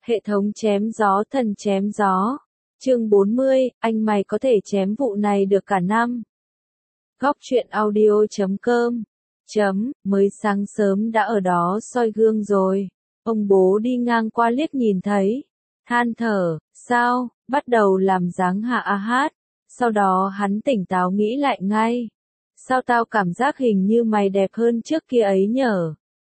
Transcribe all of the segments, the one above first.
Hệ thống chém gió thần chém gió. Chương 40, anh mày có thể chém vụ này được cả năm. Góc truyện audio.com. Mới sáng sớm đã ở đó soi gương rồi. Ông bố đi ngang qua liếc nhìn thấy. Than thở, sao, bắt đầu làm dáng hạ a hát. Sau đó hắn tỉnh táo nghĩ lại ngay. Sao tao cảm giác hình như mày đẹp hơn trước kia ấy nhở?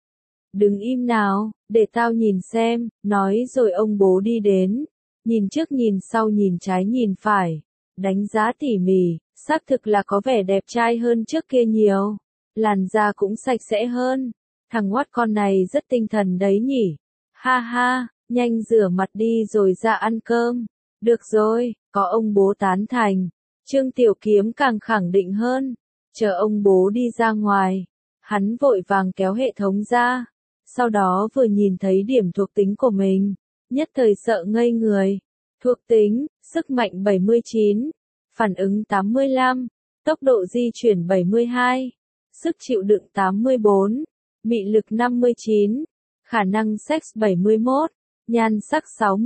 Đừng im nào, để tao nhìn xem, nói rồi ông bố đi đến. Nhìn trước nhìn sau nhìn trái nhìn phải. Đánh giá tỉ mỉ, xác thực là có vẻ đẹp trai hơn trước kia nhiều. Làn da cũng sạch sẽ hơn. Thằng ngoắt con này rất tinh thần đấy nhỉ. Ha ha, nhanh rửa mặt đi rồi ra ăn cơm. Được rồi, có ông bố tán thành. Trương Tiểu Kiếm càng khẳng định hơn. Chờ ông bố đi ra ngoài. Hắn vội vàng kéo hệ thống ra. Sau đó vừa nhìn thấy điểm thuộc tính của mình. Nhất thời sợ ngây người. Thuộc tính, sức mạnh 79. Phản ứng 85. Tốc độ di chuyển 72. Sức chịu đựng 84. Mị lực 59. Khả năng sex 71. Nhan sắc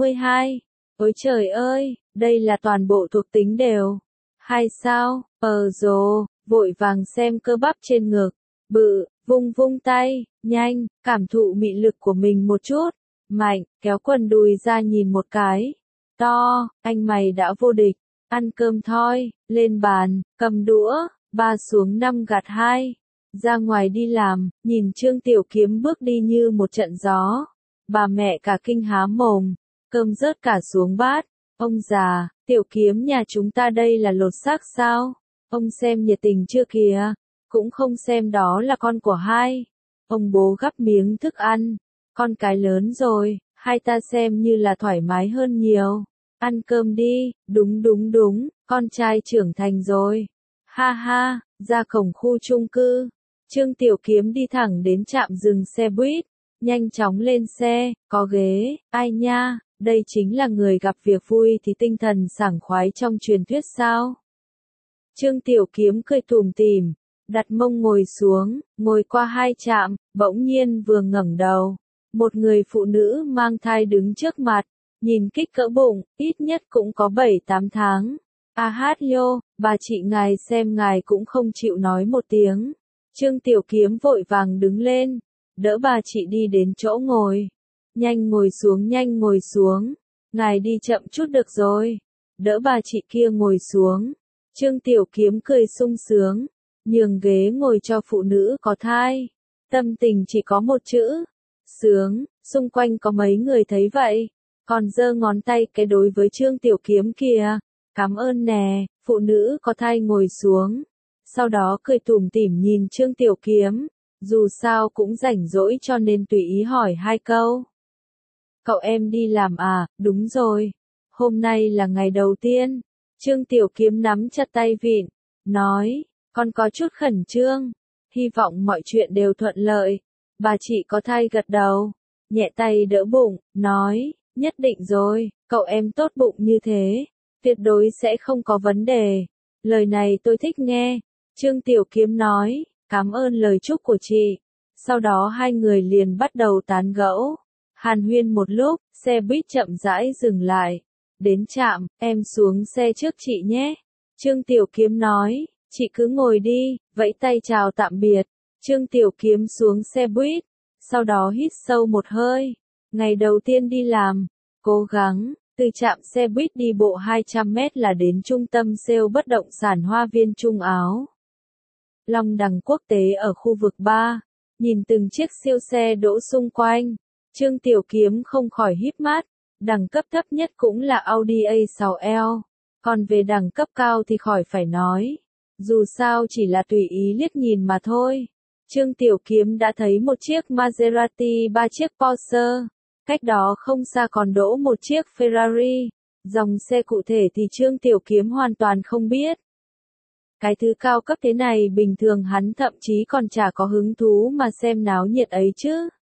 62. Ôi trời ơi, đây là toàn bộ thuộc tính đều. Hay sao, rồi, vội vàng xem cơ bắp trên ngực. Bự, vung vung tay, nhanh, cảm thụ mị lực của mình một chút. Mạnh, kéo quần đùi ra nhìn một cái. To, anh mày đã vô địch. Ăn cơm thôi, lên bàn, cầm đũa, 3 xuống 5 gạt 2. Ra ngoài đi làm, nhìn Trương Tiểu Kiếm bước đi như một trận gió. Bà mẹ cả kinh há mồm, cơm rớt cả xuống bát. Ông già, Tiểu Kiếm nhà chúng ta đây là lột xác sao? Ông xem nhiệt tình chưa kìa, cũng không xem đó là con của hai. Ông bố gắp miếng thức ăn, con cái lớn rồi, hai ta xem như là thoải mái hơn nhiều. Ăn cơm đi, đúng, con trai trưởng thành rồi. Ha ha, ra cổng khu chung cư. Trương Tiểu Kiếm đi thẳng đến trạm dừng xe buýt, nhanh chóng lên xe, có ghế, ai nha, đây chính là người gặp việc vui thì tinh thần sảng khoái trong truyền thuyết sao. Trương Tiểu Kiếm cười tủm tỉm, đặt mông ngồi xuống, ngồi qua 2 trạm, bỗng nhiên vừa ngẩng đầu. Một người phụ nữ mang thai đứng trước mặt, nhìn kích cỡ bụng, ít nhất cũng có 7-8 tháng. A hát yo, bà chị ngài xem ngài cũng không chịu nói một tiếng. Trương Tiểu Kiếm vội vàng đứng lên, đỡ bà chị đi đến chỗ ngồi. Nhanh ngồi xuống, ngài đi chậm chút được rồi. Đỡ bà chị kia ngồi xuống. Trương Tiểu Kiếm cười sung sướng, nhường ghế ngồi cho phụ nữ có thai. Tâm tình chỉ có một chữ, sướng, xung quanh có mấy người thấy vậy, còn giơ ngón tay cái đối với Trương Tiểu Kiếm kìa. Cảm ơn nè, phụ nữ có thai ngồi xuống. Sau đó cười tủm tỉm nhìn Trương Tiểu Kiếm, dù sao cũng rảnh rỗi cho nên tùy ý hỏi 2 câu. Cậu em đi làm à? Đúng rồi. Hôm nay là ngày đầu tiên. Trương Tiểu Kiếm nắm chặt tay vịn, nói, con có chút khẩn trương, hy vọng mọi chuyện đều thuận lợi. Bà chị có thai gật đầu, nhẹ tay đỡ bụng, nói, nhất định rồi, cậu em tốt bụng như thế, tuyệt đối sẽ không có vấn đề. Lời này tôi thích nghe. Trương Tiểu Kiếm nói, cảm ơn lời chúc của chị. Sau đó hai người liền bắt đầu tán gẫu, hàn huyên một lúc, xe buýt chậm rãi dừng lại. Đến trạm, em xuống xe trước chị nhé. Trương Tiểu Kiếm nói, chị cứ ngồi đi, vẫy tay chào tạm biệt. Trương Tiểu Kiếm xuống xe buýt, sau đó hít sâu một hơi. Ngày đầu tiên đi làm, cố gắng, từ trạm xe buýt đi bộ 200 mét là đến trung tâm sale bất động sản Hoa Viên Trung Áo. Long Đằng Quốc tế ở khu vực 3, nhìn từng chiếc siêu xe đỗ xung quanh, Trương Tiểu Kiếm không khỏi híp mắt. Đẳng cấp thấp nhất cũng là Audi A6L, còn về đẳng cấp cao thì khỏi phải nói. Dù sao chỉ là tùy ý liếc nhìn mà thôi. Trương Tiểu Kiếm đã thấy một chiếc Maserati, 3 chiếc Porsche, cách đó không xa còn đỗ một chiếc Ferrari. Dòng xe cụ thể thì Trương Tiểu Kiếm hoàn toàn không biết. Cái thứ cao cấp thế này bình thường hắn thậm chí còn chả có hứng thú mà xem náo nhiệt ấy chứ.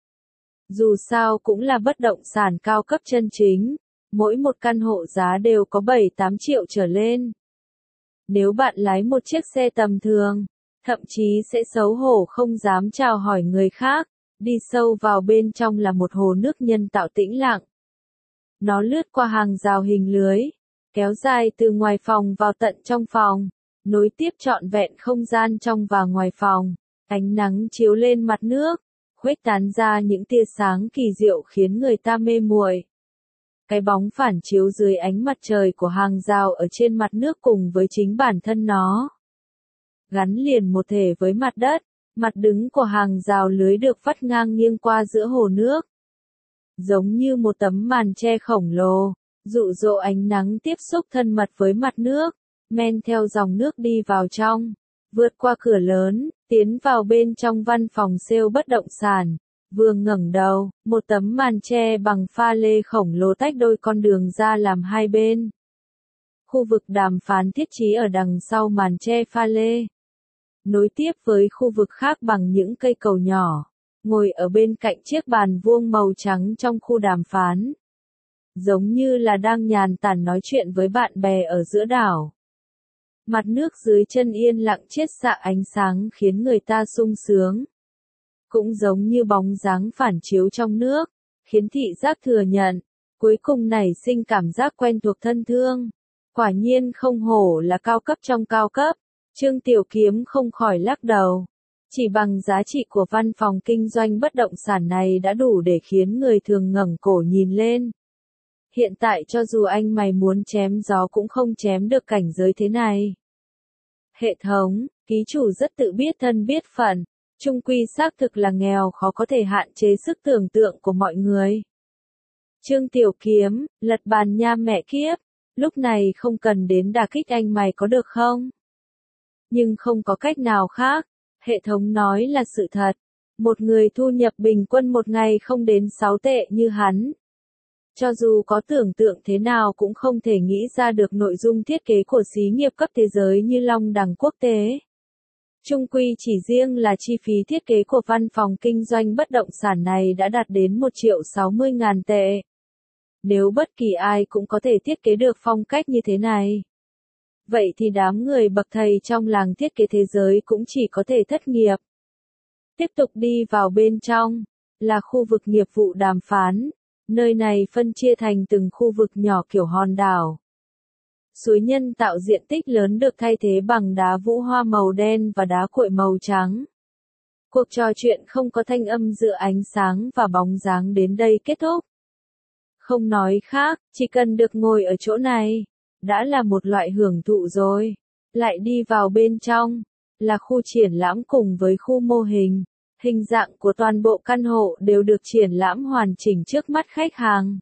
Dù sao cũng là bất động sản cao cấp chân chính, mỗi một căn hộ giá đều có 7-8 triệu trở lên. Nếu bạn lái một chiếc xe tầm thường, thậm chí sẽ xấu hổ không dám chào hỏi người khác, đi sâu vào bên trong là một hồ nước nhân tạo tĩnh lặng. Nó lướt qua hàng rào hình lưới, kéo dài từ ngoài phòng vào tận trong phòng, nối tiếp trọn vẹn không gian trong và ngoài phòng. Ánh nắng chiếu lên mặt nước, khuếch tán ra những tia sáng kỳ diệu khiến người ta mê muội. Cái bóng phản chiếu dưới ánh mặt trời của hàng rào ở trên mặt nước cùng với chính bản thân nó, gắn liền một thể với mặt đất. Mặt đứng của hàng rào lưới được vắt ngang nghiêng qua giữa hồ nước, giống như một tấm màn che khổng lồ, dụ dỗ ánh nắng tiếp xúc thân mật với mặt nước, men theo dòng nước đi vào trong, vượt qua cửa lớn, tiến vào bên trong văn phòng sale bất động sản. Vừa ngẩng đầu, một tấm màn che bằng pha lê khổng lồ tách đôi con đường ra làm hai bên. Khu vực đàm phán thiết trí ở đằng sau màn che pha lê, nối tiếp với khu vực khác bằng những cây cầu nhỏ, ngồi ở bên cạnh chiếc bàn vuông màu trắng trong khu đàm phán, giống như là đang nhàn tản nói chuyện với bạn bè ở giữa đảo. Mặt nước dưới chân yên lặng chiết xạ ánh sáng khiến người ta sung sướng. Cũng giống như bóng dáng phản chiếu trong nước, khiến thị giác thừa nhận, cuối cùng nảy sinh cảm giác quen thuộc thân thương. Quả nhiên không hổ là cao cấp trong cao cấp. Trương Tiểu Kiếm không khỏi lắc đầu. Chỉ bằng giá trị của văn phòng kinh doanh bất động sản này đã đủ để khiến người thường ngẩng cổ nhìn lên. Hiện tại cho dù anh mày muốn chém gió cũng không chém được cảnh giới thế này. Hệ thống, ký chủ rất tự biết thân biết phận, chung quy xác thực là nghèo khó có thể hạn chế sức tưởng tượng của mọi người. Trương Tiểu Kiếm, lật bàn nha mẹ kiếp, lúc này không cần đến đả kích anh mày có được không? Nhưng không có cách nào khác, hệ thống nói là sự thật. Một người thu nhập bình quân một ngày không đến 6 tệ như hắn, cho dù có tưởng tượng thế nào cũng không thể nghĩ ra được nội dung thiết kế của xí nghiệp cấp thế giới như Long Đằng Quốc tế. Chung quy chỉ riêng là chi phí thiết kế của văn phòng kinh doanh bất động sản này đã đạt đến 1.060.000 tệ. Nếu bất kỳ ai cũng có thể thiết kế được phong cách như thế này, vậy thì đám người bậc thầy trong làng thiết kế thế giới cũng chỉ có thể thất nghiệp. Tiếp tục đi vào bên trong, là khu vực nghiệp vụ đàm phán. Nơi này phân chia thành từng khu vực nhỏ kiểu hòn đảo. Suối nhân tạo diện tích lớn được thay thế bằng đá vũ hoa màu đen và đá cuội màu trắng. Cuộc trò chuyện không có thanh âm giữa ánh sáng và bóng dáng đến đây kết thúc. Không nói khác, chỉ cần được ngồi ở chỗ này, đã là một loại hưởng thụ rồi. Lại đi vào bên trong, là khu triển lãm cùng với khu mô hình. Hình dạng của toàn bộ căn hộ đều được triển lãm hoàn chỉnh trước mắt khách hàng.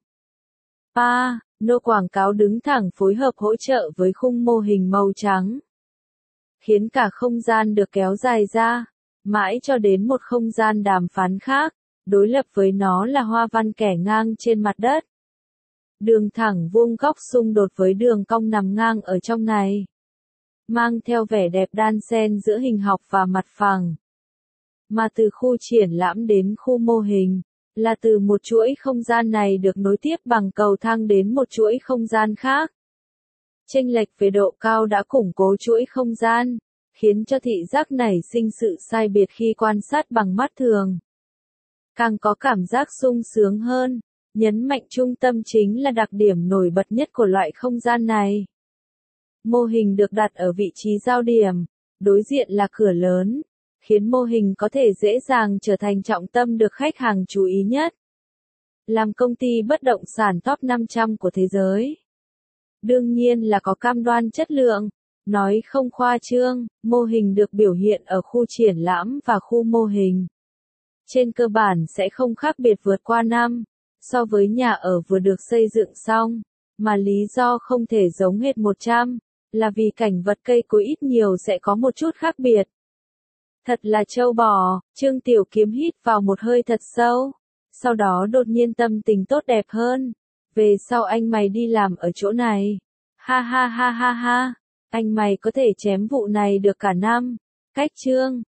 Nô quảng cáo đứng thẳng phối hợp hỗ trợ với khung mô hình màu trắng, khiến cả không gian được kéo dài ra, mãi cho đến một không gian đàm phán khác, đối lập với nó là hoa văn kẻ ngang trên mặt đất. Đường thẳng vuông góc xung đột với đường cong nằm ngang ở trong này, mang theo vẻ đẹp đan xen giữa hình học và mặt phẳng. Mà từ khu triển lãm đến khu mô hình, là từ một chuỗi không gian này được nối tiếp bằng cầu thang đến một chuỗi không gian khác. Chênh lệch về độ cao đã củng cố chuỗi không gian, khiến cho thị giác nảy sinh sự sai biệt khi quan sát bằng mắt thường. Càng có cảm giác sung sướng hơn, nhấn mạnh trung tâm chính là đặc điểm nổi bật nhất của loại không gian này. Mô hình được đặt ở vị trí giao điểm, đối diện là cửa lớn, khiến mô hình có thể dễ dàng trở thành trọng tâm được khách hàng chú ý nhất. Làm công ty bất động sản top 500 của thế giới, đương nhiên là có cam đoan chất lượng. Nói không khoa trương, mô hình được biểu hiện ở khu triển lãm và khu mô hình, trên cơ bản sẽ không khác biệt vượt qua năm so với nhà ở vừa được xây dựng xong, mà lý do không thể giống hệt 100 là vì cảnh vật cây cối ít nhiều sẽ có một chút khác biệt. Thật là trâu bò, Trương Tiểu Kiếm hít vào một hơi thật sâu, sau đó đột nhiên tâm tình tốt đẹp hơn. Về sau anh mày đi làm ở chỗ này. Ha ha ha ha ha, anh mày có thể chém vụ này được cả năm. Cách chương